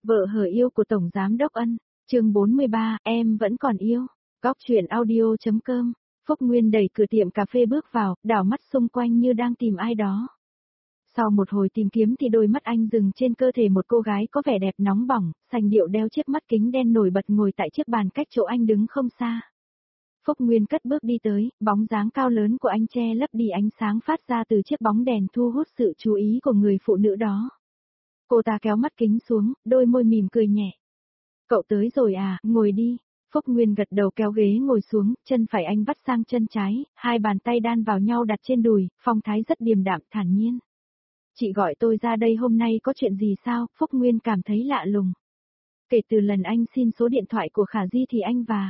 Vợ hờ yêu của Tổng Giám Đốc Ân, chương 43, em vẫn còn yêu. Góc truyện audio.com. Phúc Nguyên đẩy cửa tiệm cà phê bước vào, đảo mắt xung quanh như đang tìm ai đó. Sau một hồi tìm kiếm thì đôi mắt anh dừng trên cơ thể một cô gái có vẻ đẹp nóng bỏng, sành điệu đeo chiếc mắt kính đen nổi bật ngồi tại chiếc bàn cách chỗ anh đứng không xa. Phúc Nguyên cất bước đi tới, bóng dáng cao lớn của anh che lấp đi ánh sáng phát ra từ chiếc bóng đèn thu hút sự chú ý của người phụ nữ đó. Cô ta kéo mắt kính xuống, đôi môi mỉm cười nhẹ. Cậu tới rồi à, ngồi đi. Phúc Nguyên gật đầu kéo ghế ngồi xuống, chân phải anh vắt sang chân trái, hai bàn tay đan vào nhau đặt trên đùi, phong thái rất điềm đạm thản nhiên. Chị gọi tôi ra đây hôm nay có chuyện gì sao? Phúc Nguyên cảm thấy lạ lùng. Kể từ lần anh xin số điện thoại của Khả Di thì anh và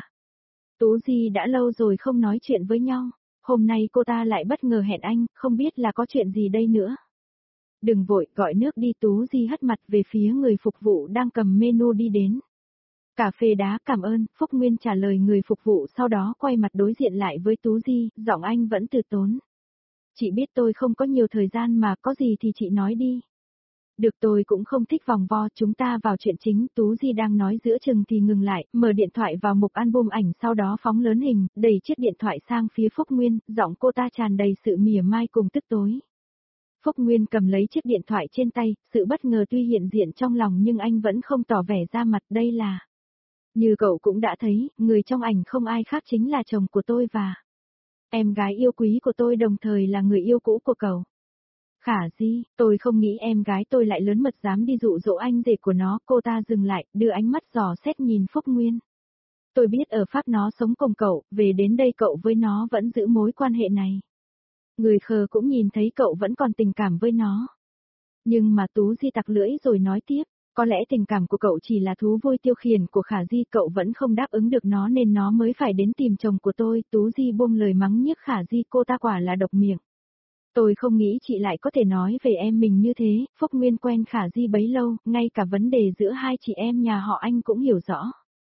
Tú Di đã lâu rồi không nói chuyện với nhau. Hôm nay cô ta lại bất ngờ hẹn anh, không biết là có chuyện gì đây nữa. Đừng vội, gọi nước đi. Tú Di hất mặt về phía người phục vụ đang cầm menu đi đến. Cà phê đá, cảm ơn. Phúc Nguyên trả lời người phục vụ, sau đó quay mặt đối diện lại với Tú Di, giọng anh vẫn từ tốn. Chị biết tôi không có nhiều thời gian mà, có gì thì chị nói đi. Được, tôi cũng không thích vòng vo, chúng ta vào chuyện chính. Tú Di đang nói giữa chừng thì ngừng lại, mở điện thoại vào mục album ảnh, sau đó phóng lớn hình, đẩy chiếc điện thoại sang phía Phúc Nguyên, giọng cô ta tràn đầy sự mỉa mai cùng tức tối. Phúc Nguyên cầm lấy chiếc điện thoại trên tay, sự bất ngờ tuy hiện diện trong lòng nhưng anh vẫn không tỏ vẻ ra mặt. Đây là... Như cậu cũng đã thấy, người trong ảnh không ai khác chính là chồng của tôi và em gái yêu quý của tôi, đồng thời là người yêu cũ của cậu. Khả Di, tôi không nghĩ em gái tôi lại lớn mật dám đi dụ dỗ anh rể của nó. Cô ta dừng lại, đưa ánh mắt dò xét nhìn Phúc Nguyên. Tôi biết ở Pháp nó sống cùng cậu, về đến đây cậu với nó vẫn giữ mối quan hệ này. Người khờ cũng nhìn thấy cậu vẫn còn tình cảm với nó. Nhưng mà Tú Di tặc lưỡi rồi nói tiếp, có lẽ tình cảm của cậu chỉ là thú vui tiêu khiển của Khả Di, cậu vẫn không đáp ứng được nó nên nó mới phải đến tìm chồng của tôi. Tú Di buông lời mắng nhiếc Khả Di, cô ta quả là độc miệng. Tôi không nghĩ chị lại có thể nói về em mình như thế. Phúc Nguyên quen Khả Di bấy lâu, ngay cả vấn đề giữa hai chị em nhà họ anh cũng hiểu rõ.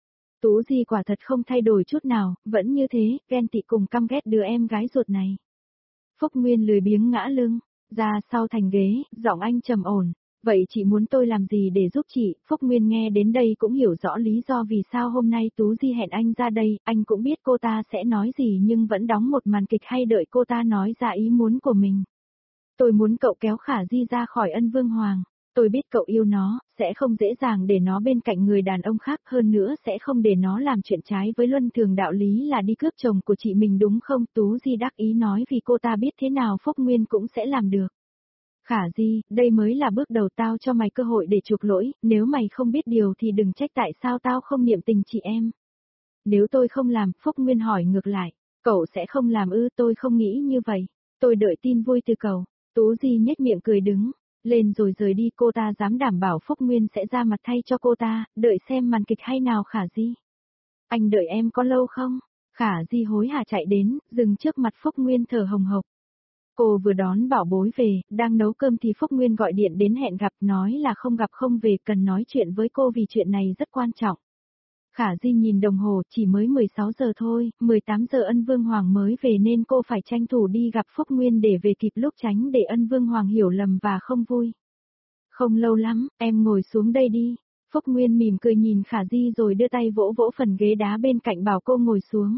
Tú Di quả thật không thay đổi chút nào, vẫn như thế, ghen tị cùng căm ghét đứa em gái ruột này. Phúc Nguyên lười biếng ngã lưng ra sau thành ghế, giọng anh trầm ổn. Vậy chị muốn tôi làm gì để giúp chị? Phúc Nguyên nghe đến đây cũng hiểu rõ lý do vì sao hôm nay Tú Di hẹn anh ra đây, anh cũng biết cô ta sẽ nói gì nhưng vẫn đóng một màn kịch hay đợi cô ta nói ra ý muốn của mình. Tôi muốn cậu kéo Khả Di ra khỏi Ân Vương Hoàng. Tôi biết cậu yêu nó, sẽ không dễ dàng để nó bên cạnh người đàn ông khác, hơn nữa sẽ không để nó làm chuyện trái với luân thường đạo lý là đi cướp chồng của chị mình đúng không? Tú Di đắc ý nói vì cô ta biết thế nào Phúc Nguyên cũng sẽ làm được. Khả Di, đây mới là bước đầu, tao cho mày cơ hội để chuộc lỗi, nếu mày không biết điều thì đừng trách tại sao tao không niệm tình chị em. Nếu tôi không làm, Phúc Nguyên hỏi ngược lại, cậu sẽ không làm ư? Tôi không nghĩ như vậy, tôi đợi tin vui từ cậu. Tú Di nhếch miệng cười đứng lên rồi rời đi. Cô ta dám đảm bảo Phúc Nguyên sẽ ra mặt thay cho cô ta, đợi xem màn kịch hay nào. Khả Di, anh đợi em có lâu không? Khả Di hối hả chạy đến, dừng trước mặt Phúc Nguyên thở hồng hộc. Cô vừa đón bảo bối về, đang nấu cơm thì Phúc Nguyên gọi điện đến hẹn gặp, nói là không gặp không về, cần nói chuyện với cô vì chuyện này rất quan trọng. Khả Di nhìn đồng hồ, chỉ mới 16 giờ thôi, 18 giờ Ân Vương Hoàng mới về nên cô phải tranh thủ đi gặp Phúc Nguyên để về kịp lúc, tránh để Ân Vương Hoàng hiểu lầm và không vui. Không lâu lắm, em ngồi xuống đây đi. Phúc Nguyên mỉm cười nhìn Khả Di rồi đưa tay vỗ vỗ phần ghế đá bên cạnh bảo cô ngồi xuống.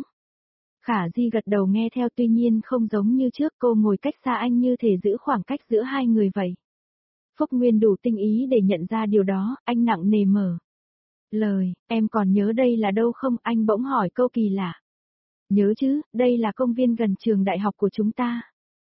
Khả Di gật đầu nghe theo, tuy nhiên không giống như trước, cô ngồi cách xa anh như thể giữ khoảng cách giữa hai người vậy. Phúc Nguyên đủ tinh ý để nhận ra điều đó, anh nặng nề mở lời, em còn nhớ đây là đâu không? Anh bỗng hỏi câu kỳ lạ. Nhớ chứ, đây là công viên gần trường đại học của chúng ta.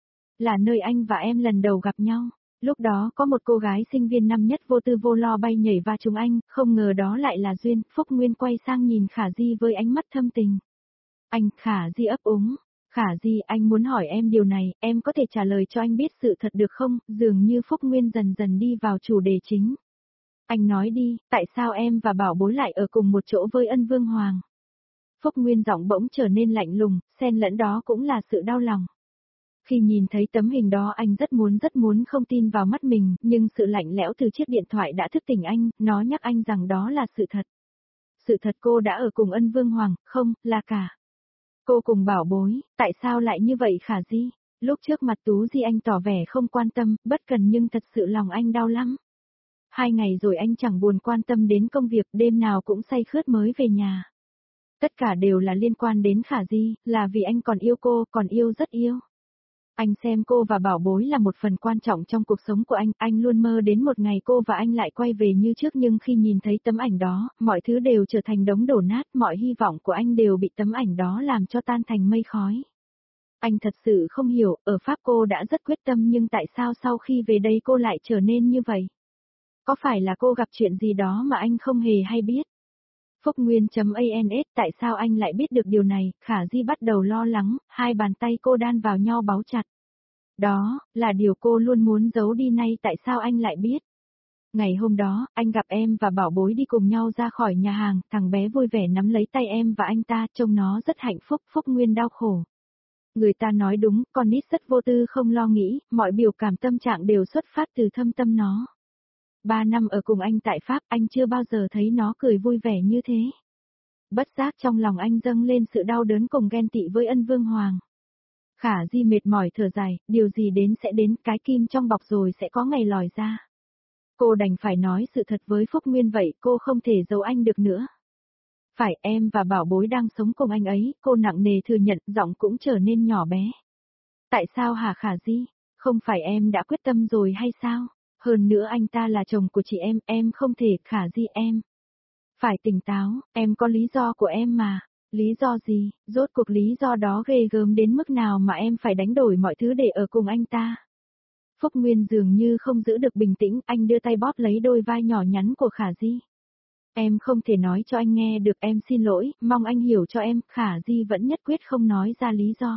Là nơi anh và em lần đầu gặp nhau. Lúc đó có một cô gái sinh viên năm nhất vô tư vô lo bay nhảy va trúng anh, không ngờ đó lại là duyên. Phúc Nguyên quay sang nhìn Khả Di với ánh mắt thâm tình. Anh, Khả Di ấp úng. Khả Di, anh muốn hỏi em điều này, em có thể trả lời cho anh biết sự thật được không? Dường như Phúc Nguyên dần dần đi vào chủ đề chính. Anh nói đi, tại sao em và bảo bối lại ở cùng một chỗ với Ân Vương Hoàng? Phúc Nguyên giọng bỗng trở nên lạnh lùng, xen lẫn đó cũng là sự đau lòng. Khi nhìn thấy tấm hình đó anh rất muốn không tin vào mắt mình, nhưng sự lạnh lẽo từ chiếc điện thoại đã thức tỉnh anh, nó nhắc anh rằng đó là sự thật. Sự thật cô đã ở cùng Ân Vương Hoàng, không, là cả. Cô cùng bảo bối, tại sao lại như vậy Khả Di? Lúc trước mặt Tú Di anh tỏ vẻ không quan tâm, bất cần nhưng thật sự lòng anh đau lắm. 2 ngày rồi anh chẳng buồn quan tâm đến công việc, đêm nào cũng say khướt mới về nhà. Tất cả đều là liên quan đến Khả Di, là vì anh còn yêu cô, còn yêu rất yêu. Anh xem cô và Bảo Bối là một phần quan trọng trong cuộc sống của anh luôn mơ đến một ngày cô và anh lại quay về như trước, nhưng khi nhìn thấy tấm ảnh đó, mọi thứ đều trở thành đống đổ nát, mọi hy vọng của anh đều bị tấm ảnh đó làm cho tan thành mây khói. Anh thật sự không hiểu, ở Pháp cô đã rất quyết tâm nhưng tại sao sau khi về đây cô lại trở nên như vậy? Có phải là cô gặp chuyện gì đó mà anh không hề hay biết? Phúc Nguyên.ans tại sao anh lại biết được điều này? Khả Di bắt đầu lo lắng, hai bàn tay cô đan vào nhau báu chặt. Đó, là điều cô luôn muốn giấu đi, nay tại sao anh lại biết? Ngày hôm đó, anh gặp em và Bảo Bối đi cùng nhau ra khỏi nhà hàng, thằng bé vui vẻ nắm lấy tay em và anh ta, trông nó rất hạnh phúc. Phúc Nguyên đau khổ. Người ta nói đúng, con nít rất vô tư không lo nghĩ, mọi biểu cảm tâm trạng đều xuất phát từ thâm tâm nó. 3 năm ở cùng anh tại Pháp, anh chưa bao giờ thấy nó cười vui vẻ như thế. Bất giác trong lòng anh dâng lên sự đau đớn cùng ghen tị với Ân Vương Hoàng. Khả Di mệt mỏi thở dài, điều gì đến sẽ đến, cái kim trong bọc rồi sẽ có ngày lòi ra. Cô đành phải nói sự thật với Phúc Nguyên vậy, cô không thể giấu anh được nữa. Phải, em và Bảo Bối đang sống cùng anh ấy, cô nặng nề thừa nhận, giọng cũng trở nên nhỏ bé. Tại sao hả Khả Di? Không phải em đã quyết tâm rồi hay sao? Hơn nữa anh ta là chồng của chị em không thể. Khả Di, em phải tỉnh táo, em có lý do của em mà. Lý do gì? Rốt cuộc lý do đó ghê gớm đến mức nào mà em phải đánh đổi mọi thứ để ở cùng anh ta? Phúc Nguyên dường như không giữ được bình tĩnh, anh đưa tay bóp lấy đôi vai nhỏ nhắn của Khả Di. Em không thể nói cho anh nghe được, em xin lỗi, mong anh hiểu cho em. Khả Di vẫn nhất quyết không nói ra lý do.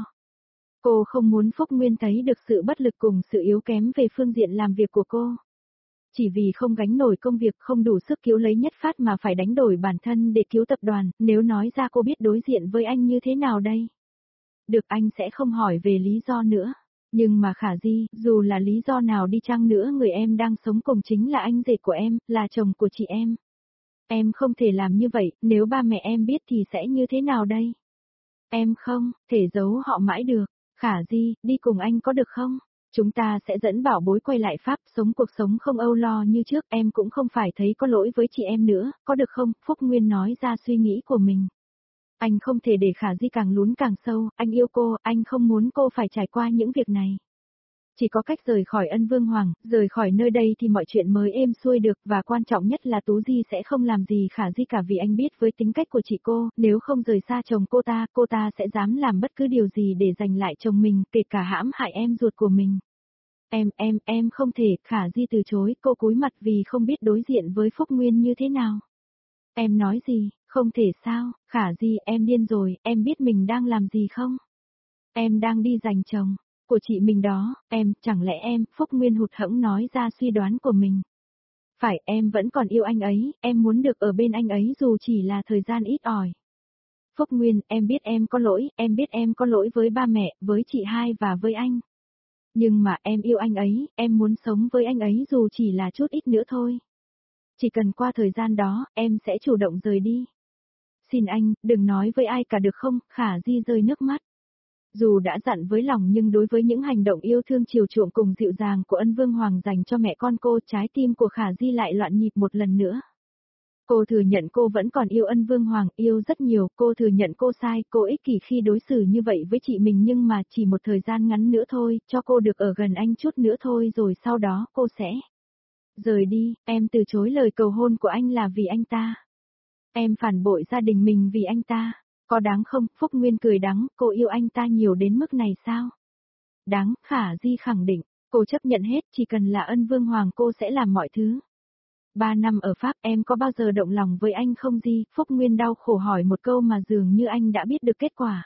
Cô không muốn Phúc Nguyên thấy được sự bất lực cùng sự yếu kém về phương diện làm việc của cô. Chỉ vì không gánh nổi công việc, không đủ sức cứu lấy Nhất Phát mà phải đánh đổi bản thân để cứu tập đoàn, nếu nói ra cô biết đối diện với anh như thế nào đây? Được, anh sẽ không hỏi về lý do nữa. Nhưng mà Khả Di, dù là lý do nào đi chăng nữa, người em đang sống cùng chính là anh rể của em, là chồng của chị em. Em không thể làm như vậy, nếu ba mẹ em biết thì sẽ như thế nào đây? Em không thể giấu họ mãi được. Khả Di, đi cùng anh có được không? Chúng ta sẽ dẫn Bảo Bối quay lại Pháp, sống cuộc sống không âu lo như trước, em cũng không phải thấy có lỗi với chị em nữa, có được không? Phúc Nguyên nói ra suy nghĩ của mình. Anh không thể để Khả Di càng lún càng sâu, anh yêu cô, anh không muốn cô phải trải qua những việc này. Chỉ có cách rời khỏi Ân Vương Hoàng, rời khỏi nơi đây thì mọi chuyện mới êm xuôi được, và quan trọng nhất là Tú Di sẽ không làm gì Khả Di cả, vì anh biết với tính cách của chị cô, nếu không rời xa chồng cô ta sẽ dám làm bất cứ điều gì để giành lại chồng mình, kể cả hãm hại em ruột của mình. Em không thể. Khả Di từ chối, cô cúi mặt vì không biết đối diện với Phúc Nguyên như thế nào. Em nói gì, không thể sao? Khả Di, em điên rồi, em biết mình đang làm gì không? Em đang đi giành chồng của chị mình đó, chẳng lẽ Phúc Nguyên hụt hẫng nói ra suy đoán của mình. Phải, em vẫn còn yêu anh ấy, em muốn được ở bên anh ấy dù chỉ là thời gian ít ỏi. Phúc Nguyên, em biết em có lỗi, em biết em có lỗi với ba mẹ, với chị hai và với anh. Nhưng mà em yêu anh ấy, em muốn sống với anh ấy dù chỉ là chút ít nữa thôi. Chỉ cần qua thời gian đó, em sẽ chủ động rời đi. Xin anh, đừng nói với ai cả được không? Khả Di rơi nước mắt. Dù đã dặn với lòng nhưng đối với những hành động yêu thương chiều chuộng cùng dịu dàng của Ân Vương Hoàng dành cho mẹ con cô, trái tim của Khả Di lại loạn nhịp một lần nữa. Cô thừa nhận cô vẫn còn yêu Ân Vương Hoàng, yêu rất nhiều, cô thừa nhận cô sai, cô ích kỷ khi đối xử như vậy với chị mình, nhưng mà chỉ một thời gian ngắn nữa thôi, cho cô được ở gần anh chút nữa thôi rồi sau đó cô sẽ rời đi. Em từ chối lời cầu hôn của anh là vì anh ta. Em phản bội gia đình mình vì anh ta. Có đáng không? Phúc Nguyên cười đắng, cô yêu anh ta nhiều đến mức này sao? Đáng, Khả Di khẳng định, cô chấp nhận hết, chỉ cần là Ân Vương Hoàng cô sẽ làm mọi thứ. 3 năm ở Pháp, em có bao giờ động lòng với anh không Di? Phúc Nguyên đau khổ hỏi một câu mà dường như anh đã biết được kết quả.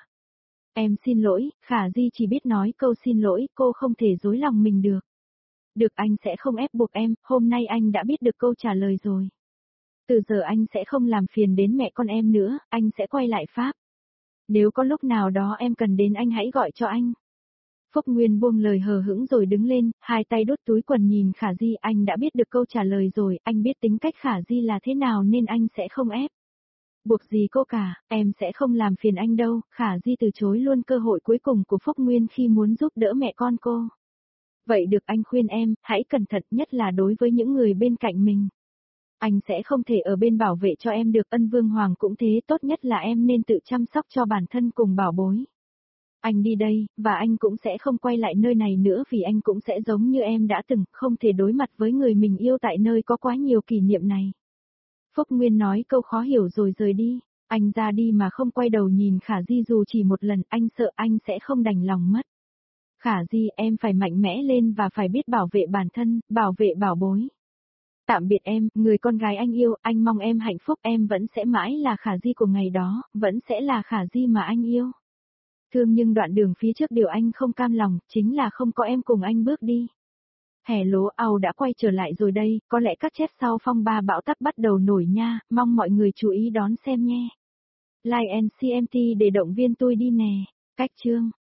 Em xin lỗi. Khả Di chỉ biết nói câu xin lỗi, cô không thể dối lòng mình được. Được, anh sẽ không ép buộc em, hôm nay anh đã biết được câu trả lời rồi. Từ giờ anh sẽ không làm phiền đến mẹ con em nữa, anh sẽ quay lại Pháp. Nếu có lúc nào đó em cần đến anh hãy gọi cho anh. Phúc Nguyên buông lời hờ hững rồi đứng lên, hai tay đút túi quần nhìn Khả Di, anh đã biết được câu trả lời rồi, anh biết tính cách Khả Di là thế nào nên anh sẽ không ép buộc gì cô cả, em sẽ không làm phiền anh đâu. Khả Di từ chối luôn cơ hội cuối cùng của Phúc Nguyên khi muốn giúp đỡ mẹ con cô. Vậy được anh khuyên em, hãy cẩn thận nhất là đối với những người bên cạnh mình. Anh sẽ không thể ở bên bảo vệ cho em được, Ân Vương Hoàng cũng thế, tốt nhất là em nên tự chăm sóc cho bản thân cùng bảo bối. Anh đi đây, và anh cũng sẽ không quay lại nơi này nữa vì anh cũng sẽ giống như em đã từng, không thể đối mặt với người mình yêu tại nơi có quá nhiều kỷ niệm này. Phúc Nguyên nói câu khó hiểu rồi rời đi. Anh ra đi mà không quay đầu nhìn Khả Di dù chỉ một lần, anh sợ anh sẽ không đành lòng mất. Khả Di, em phải mạnh mẽ lên và phải biết bảo vệ bản thân, bảo vệ bảo bối. Tạm biệt em, người con gái anh yêu, anh mong em hạnh phúc, em vẫn sẽ mãi là Khả Di của ngày đó, vẫn sẽ là Khả Di mà anh yêu. Thương nhưng đoạn đường phía trước điều anh không cam lòng, chính là không có em cùng anh bước đi. Hè lố ao đã quay trở lại rồi đây, có lẽ các chép sau phong ba bão táp bắt đầu nổi nha, mong mọi người chú ý đón xem nhé. Like and CMT để động viên tôi đi nè. Cách chương